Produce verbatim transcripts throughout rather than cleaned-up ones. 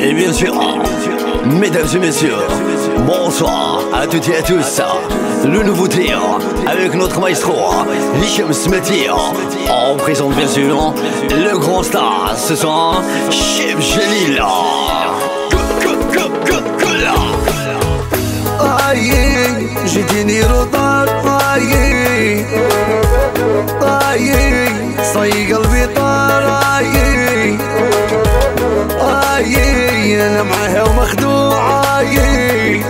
Et bien sûr, mesdames et messieurs, bonsoir à toutes et à tous. Le nouveau tir avec notre maestro Hicham Smati. On présente bien sûr le grand star ce soir, Chef Jalil. طايق جيتيني روطار طايق طايق صاي قلبي طار طايق طايق انا معاها ومخدوع طايق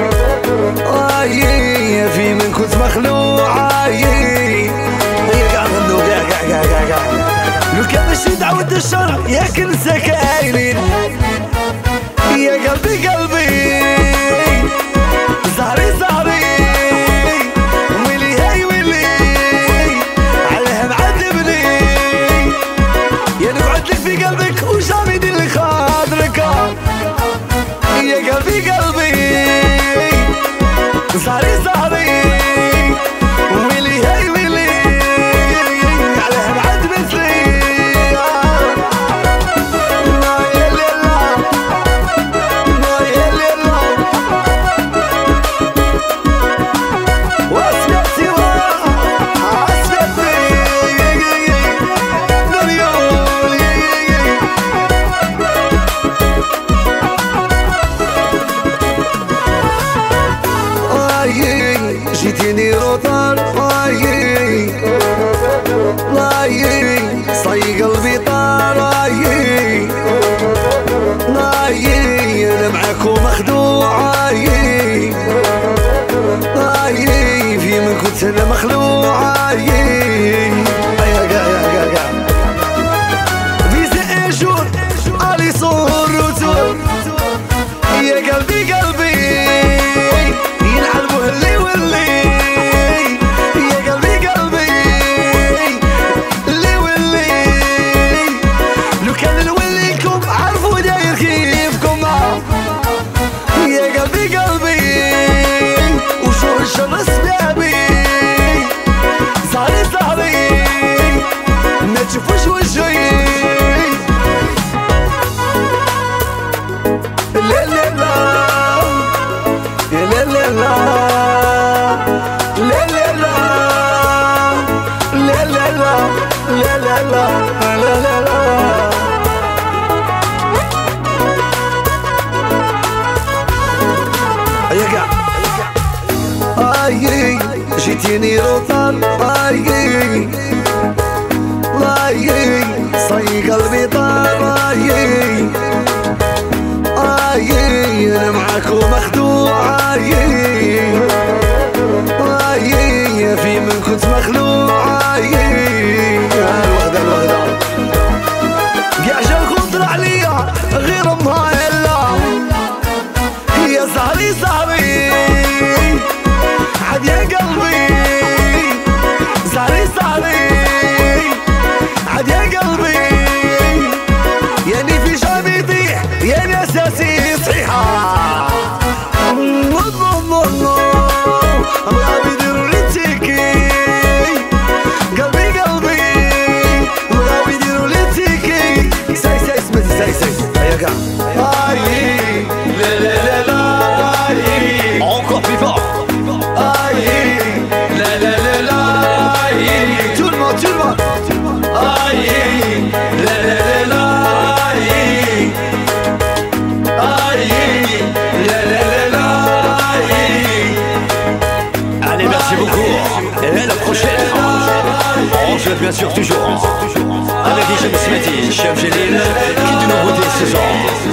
طايق في من كنت مخلوع طايق هي قاعد غنو قاع قاع قاع قاع قاع لو كان ماشي دعوة الشرع يا كنسة كايلين يا قلبي قلبي زهري زهري ويلي هاي ويلي عليها معذبني يا نقعد لك في قلبك وجامد اللي خاطرك يا قلبي قلبي زهري زهري ويلي هاي ويلي عليها معذبتني جيتيني روطار طايق طايق صاي قلبي طار طايق طايق انا معاك ومخدوع طايق طايق في من كنت انا مخلوع طايق يا قا يا قا قا فيزا اجور علي صور وتور يا قلبي قلبي ينعلبوا اللي واللي يا قلبي قلبي اللي واللي لو كان الولي لكم عرفوا داير كيفكم يا قلبي قلبي وشور الشر سبابي زهري زهري ما تشوفوش وجهي لا لا لا لا لا لا لا لا لا لا لا لا لا لا لا لا يا قاع طايق جيتيني روطار طايق طايق صاي قلبي طار طايق طايق انا معاك ومخدوع طايق طايق في من كنت مخلوع طايق الوغدة الوغدة قاع جا الخضر عليا غير امها يلا يا زهري زهري عاد يا قلبي زهري زهري عاد يا قلبي يعني في جامي يطيح يعني اساسي صحيحة الله بيديروا لي تيكي قلبي قلبي الله بيديروا لي تيكي ساي ساي سمتي ساي ساي يا قاع طايق لا لا لا لا طايق Encore plus fort. طايق لا لا لا لا طايق tout le monde tout le monde طايق لا لا لا لا طايق طايق لا لا لا لا طايق Allez, merci beaucoup. Et la prochaine, on se bien sûr toujours avec Hicham Smati, Chef Jalil, qui de nouveautés ce soir.